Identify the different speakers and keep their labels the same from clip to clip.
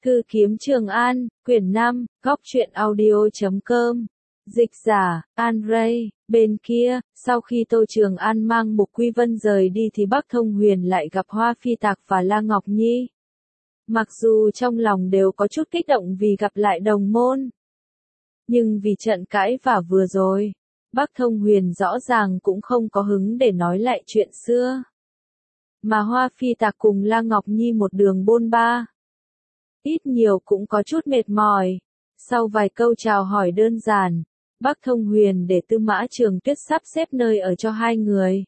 Speaker 1: Thư kiếm Trường An, quyển 5, góc truyện audio.com. Dịch giả, An Ray. Bên kia, sau khi Tô Trường An mang Mục Quy Vân rời đi thì Bắc Thông Huyền lại gặp Hoa Phi Tạc và La Ngọc Nhi. Mặc dù trong lòng đều có chút kích động vì gặp lại đồng môn, nhưng vì trận cãi vã vừa rồi, Bắc Thông Huyền rõ ràng cũng không có hứng để nói lại chuyện xưa. Mà Hoa Phi Tạc cùng La Ngọc Nhi một đường bôn ba, ít nhiều cũng có chút mệt mỏi. Sau vài câu chào hỏi đơn giản, Bắc Thông Huyền để Tư Mã Trường Tuyết sắp xếp nơi ở cho hai người.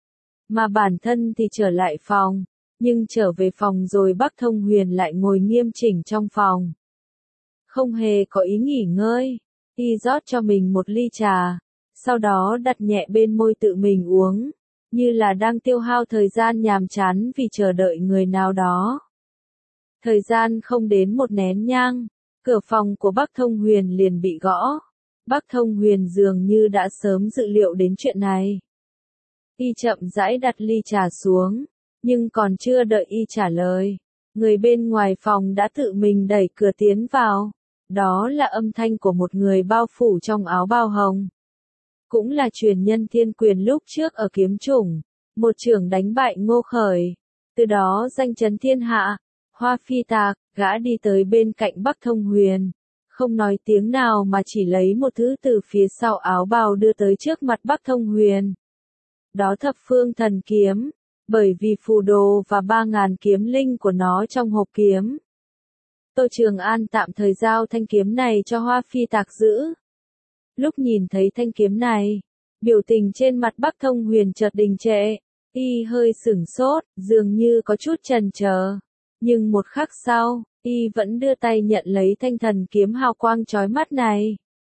Speaker 1: Mà bản thân thì trở lại phòng, nhưng trở về phòng rồi Bắc Thông Huyền lại ngồi nghiêm chỉnh trong phòng. Không hề có ý nghỉ ngơi, y rót cho mình một ly trà, sau đó đặt nhẹ bên môi tự mình uống, như là đang tiêu hao thời gian nhàm chán vì chờ đợi người nào đó. Thời gian không đến một nén nhang, cửa phòng của Bắc Thông Huyền liền bị gõ. Bắc Thông Huyền dường như đã sớm dự liệu đến chuyện này. Y chậm rãi đặt ly trà xuống, nhưng còn chưa đợi y trả lời, người bên ngoài phòng đã tự mình đẩy cửa tiến vào. Đó là âm thanh của một người bao phủ trong áo bào hồng. Cũng là truyền nhân Thiên Quyền lúc trước ở Kiếm Chủng, một trưởng đánh bại Ngô Khởi, từ đó danh chấn thiên hạ. Hoa Phi Tạc, gã đi tới bên cạnh Bắc Thông Huyền, không nói tiếng nào mà chỉ lấy một thứ từ phía sau áo bào đưa tới trước mặt Bắc Thông Huyền. Đó Thập Phương Thần Kiếm, bởi vì phù đồ và 3.000 kiếm linh của nó trong hộp kiếm. Tô Trường An tạm thời giao thanh kiếm này cho Hoa Phi Tạc giữ. Lúc nhìn thấy thanh kiếm này, biểu tình trên mặt Bắc Thông Huyền chợt đình trệ, y hơi sửng sốt, dường như có chút chần chờ. Nhưng một khắc sau, y vẫn đưa tay nhận lấy thanh thần kiếm hào quang chói mắt này.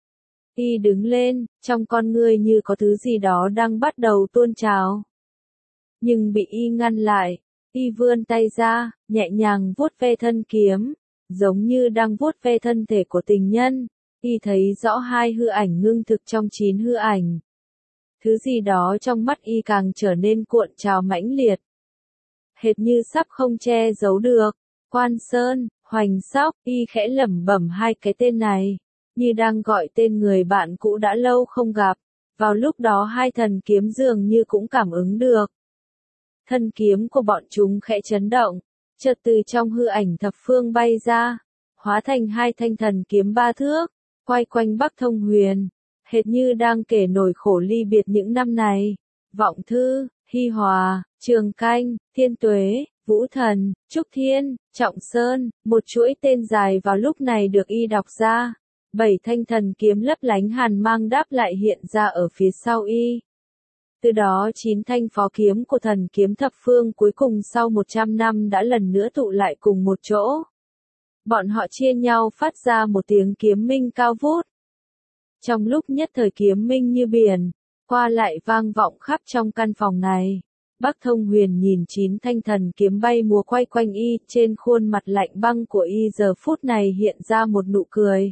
Speaker 1: Y đứng lên, trong con ngươi như có thứ gì đó đang bắt đầu tuôn trào. Nhưng bị y ngăn lại, y vươn tay ra, nhẹ nhàng vuốt ve thân kiếm, giống như đang vuốt ve thân thể của tình nhân. Y thấy rõ hai hư ảnh ngưng thực trong 9 hư ảnh. Thứ gì đó trong mắt y càng trở nên cuộn trào mãnh liệt, hệt như sắp không che giấu được. Quan Sơn, Hoành Sóc, y khẽ lẩm bẩm hai cái tên này, như đang gọi tên người bạn cũ đã lâu không gặp. Vào lúc đó hai thần kiếm dường như cũng cảm ứng được. Thân kiếm của bọn chúng khẽ chấn động, chợt từ trong hư ảnh thập phương bay ra, hóa thành hai thanh thần kiếm 3 thước, quay quanh Bắc Thông Huyền, hệt như đang kể nỗi khổ ly biệt những năm này. Vọng Thư, Hy Hòa, Trường Canh, Thiên Tuế, Vũ Thần, Trúc Thiên, Trọng Sơn, một chuỗi tên dài vào lúc này được y đọc ra. 7 thanh thần kiếm lấp lánh hàn mang đáp lại hiện ra ở phía sau y. Từ đó 9 thanh phó kiếm của thần kiếm thập phương cuối cùng sau 100 năm đã lần nữa tụ lại cùng một chỗ. Bọn họ chia nhau phát ra một tiếng kiếm minh cao vút. Trong lúc nhất thời kiếm minh như biển, qua lại vang vọng khắp trong căn phòng này. Bắc Thông Huyền nhìn 9 thanh thần kiếm bay múa quay quanh y, trên khuôn mặt lạnh băng của y giờ phút này hiện ra một nụ cười.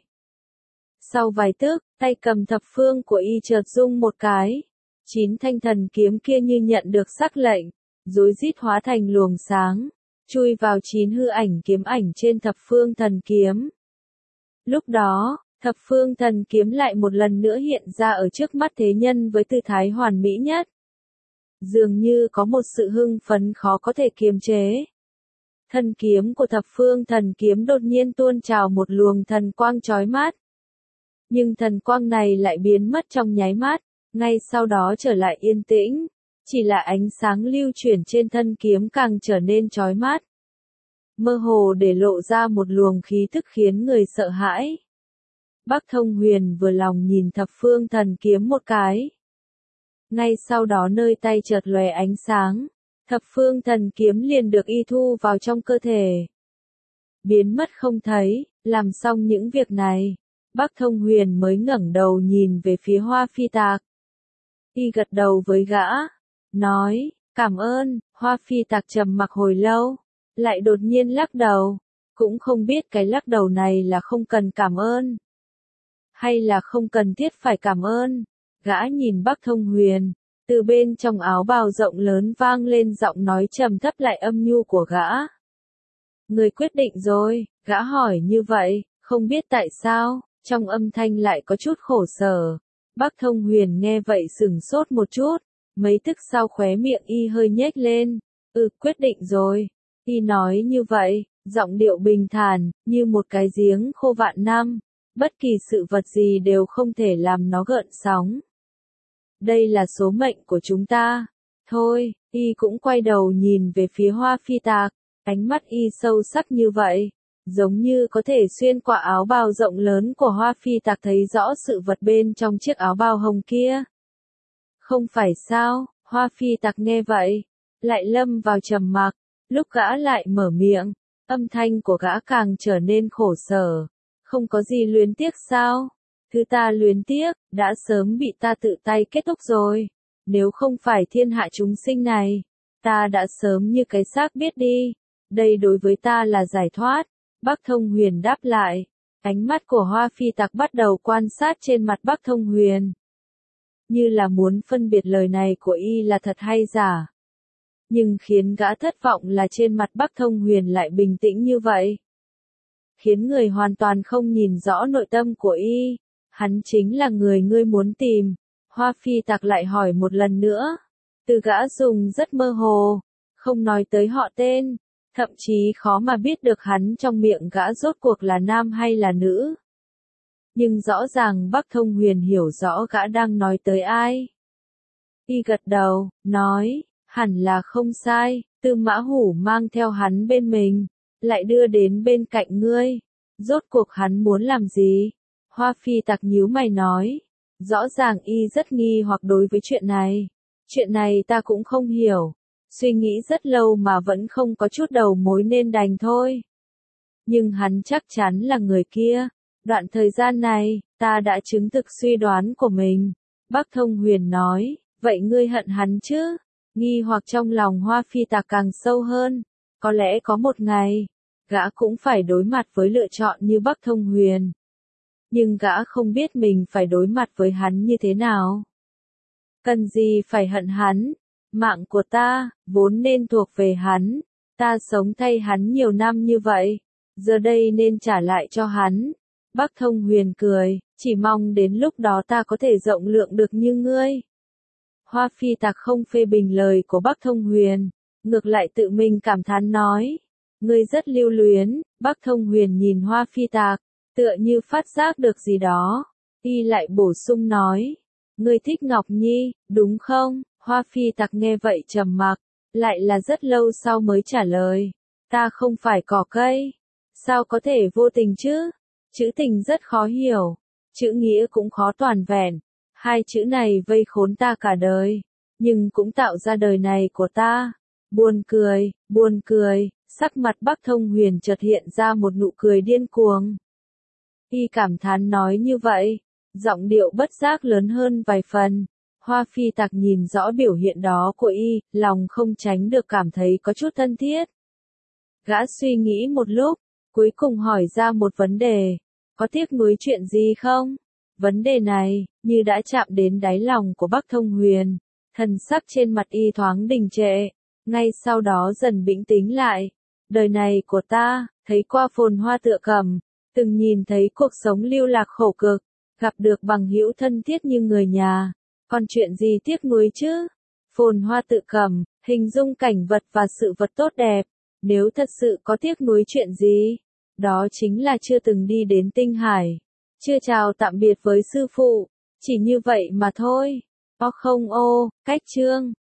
Speaker 1: Sau vài tức, tay cầm thập phương của y chợt rung một cái. 9 thanh thần kiếm kia như nhận được sắc lệnh, rối rít hóa thành luồng sáng, chui vào 9 hư ảnh kiếm ảnh trên thập phương thần kiếm. Lúc đó, thập phương thần kiếm lại một lần nữa hiện ra ở trước mắt thế nhân với tư thái hoàn mỹ nhất. Dường như có một sự hưng phấn khó có thể kiềm chế. Thân kiếm của thập phương thần kiếm đột nhiên tuôn trào một luồng thần quang chói mắt. Nhưng thần quang này lại biến mất trong nháy mắt, ngay sau đó trở lại yên tĩnh. Chỉ là ánh sáng lưu chuyển trên thân kiếm càng trở nên chói mắt, mơ hồ để lộ ra một luồng khí tức khiến người sợ hãi. Bắc Thông Huyền vừa lòng nhìn thập phương thần kiếm một cái. Ngay sau đó nơi tay chợt lóe ánh sáng, thập phương thần kiếm liền được y thu vào trong cơ thể, biến mất không thấy. Làm xong những việc này, Bắc Thông Huyền mới ngẩng đầu nhìn về phía Hoa Phi Tạc. Y gật đầu với gã, nói, cảm ơn. Hoa Phi Tạc trầm mặc hồi lâu, lại đột nhiên lắc đầu, cũng không biết cái lắc đầu này là không cần cảm ơn, hay là không cần thiết phải cảm ơn. Gã nhìn Bắc Thông Huyền, từ bên trong áo bào rộng lớn vang lên giọng nói trầm thấp lại âm nhu của gã. Người quyết định rồi, Gã hỏi như vậy, không biết tại sao, trong âm thanh lại có chút khổ sở. Bắc Thông Huyền nghe vậy sửng sốt một chút, mấy tức sau khóe miệng y hơi nhếch lên. Quyết định rồi. Y nói như vậy, giọng điệu bình thản, như một cái giếng khô vạn năm. Bất kỳ sự vật gì đều không thể làm nó gợn sóng. Đây là số mệnh của chúng ta. Thôi, y cũng quay đầu nhìn về phía Hoa Phi Tạc, ánh mắt y sâu sắc như vậy, giống như có thể xuyên qua áo bào rộng lớn của Hoa Phi Tạc thấy rõ sự vật bên trong chiếc áo bào hồng kia. Không phải sao, Hoa Phi Tạc nghe vậy, lại lâm vào trầm mặc, lúc gã lại mở miệng, âm thanh của gã càng trở nên khổ sở. Không có gì luyến tiếc sao? Thứ ta luyến tiếc, đã sớm bị ta tự tay kết thúc rồi. Nếu không phải thiên hạ chúng sinh này, ta đã sớm như cái xác biết đi. Đây đối với ta là giải thoát. Bắc Thông Huyền đáp lại. Ánh mắt của Hoa Phi Tạc bắt đầu quan sát trên mặt Bắc Thông Huyền. Như là muốn phân biệt lời này của y là thật hay giả. Nhưng khiến gã thất vọng là trên mặt Bắc Thông Huyền lại bình tĩnh như vậy. Khiến người hoàn toàn không nhìn rõ nội tâm của y. Hắn chính là người ngươi muốn tìm. Hoa Phi Tạc lại hỏi một lần nữa. Từ gã dùng rất mơ hồ, không nói tới họ tên, thậm chí khó mà biết được hắn trong miệng gã rốt cuộc là nam hay là nữ. Nhưng rõ ràng Bắc Thông Huyền hiểu rõ gã đang nói tới ai. Y gật đầu, nói, hẳn là không sai, Tư Mã Hủ mang theo hắn bên mình, lại đưa đến bên cạnh ngươi. Rốt cuộc hắn muốn làm gì? Hoa Phi Tạc nhíu mày nói. Rõ ràng y rất nghi hoặc đối với chuyện này. Chuyện này ta cũng không hiểu. Suy nghĩ rất lâu mà vẫn không có chút đầu mối nên đành thôi. Nhưng hắn chắc chắn là người kia. Đoạn thời gian này, ta đã chứng thực suy đoán của mình. Bắc Thông Huyền nói, vậy ngươi hận hắn chứ? Nghi hoặc trong lòng Hoa Phi Tạc càng sâu hơn. Có lẽ có một ngày, gã cũng phải đối mặt với lựa chọn như Bắc Thông Huyền. Nhưng gã không biết mình phải đối mặt với hắn như thế nào. Cần gì phải hận hắn? Mạng của ta, vốn nên thuộc về hắn. Ta sống thay hắn nhiều năm như vậy. Giờ đây nên trả lại cho hắn. Bắc Thông Huyền cười, chỉ mong đến lúc đó ta có thể rộng lượng được như ngươi. Hoa Phi Tạc không phê bình lời của Bắc Thông Huyền. Ngược lại tự mình cảm thán nói. Ngươi rất lưu luyến. Bắc Thông Huyền nhìn Hoa Phi Tạc, tựa như phát giác được gì đó. Y lại bổ sung nói. Ngươi thích Ngọc Nhi, đúng không? Hoa Phi Tạc nghe vậy trầm mặc, lại là rất lâu sau mới trả lời. Ta không phải cỏ cây. Sao có thể vô tình chứ? Chữ tình rất khó hiểu. Chữ nghĩa cũng khó toàn vẹn. Hai chữ này vây khốn ta cả đời. Nhưng cũng tạo ra đời này của ta. Buồn cười, sắc mặt Bắc Thông Huyền chợt hiện ra một nụ cười điên cuồng. Y cảm thán nói như vậy, giọng điệu bất giác lớn hơn vài phần. Hoa Phi Tạc nhìn rõ biểu hiện đó của y, lòng không tránh được cảm thấy có chút thân thiết. Gã suy nghĩ một lúc, cuối cùng hỏi ra một vấn đề. Có tiếc nuối chuyện gì không? Vấn đề này, như đã chạm đến đáy lòng của Bắc Thông Huyền. Thần sắc trên mặt y thoáng đình trệ, ngay sau đó dần bình tĩnh lại. Đời này của ta, thấy qua phồn hoa tựa cầm, từng nhìn thấy cuộc sống lưu lạc khổ cực, gặp được bằng hữu thân thiết như người nhà. Còn chuyện gì tiếc nuối chứ? Phồn hoa tự cầm, hình dung cảnh vật và sự vật tốt đẹp. Nếu thật sự có tiếc nuối chuyện gì, đó chính là chưa từng đi đến tinh hải. Chưa chào tạm biệt với sư phụ. Chỉ như vậy mà thôi. Cách chương